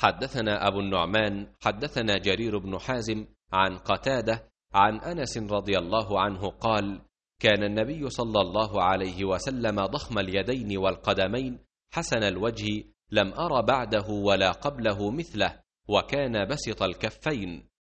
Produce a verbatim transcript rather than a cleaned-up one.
حدثنا أبو النعمان حدثنا جرير بن حازم عن قتادة عن أنس رضي الله عنه قال: كان النبي صلى الله عليه وسلم ضخم اليدين والقدمين حسن الوجه، لم أر بعده ولا قبله مثله، وكان بسط الكفين.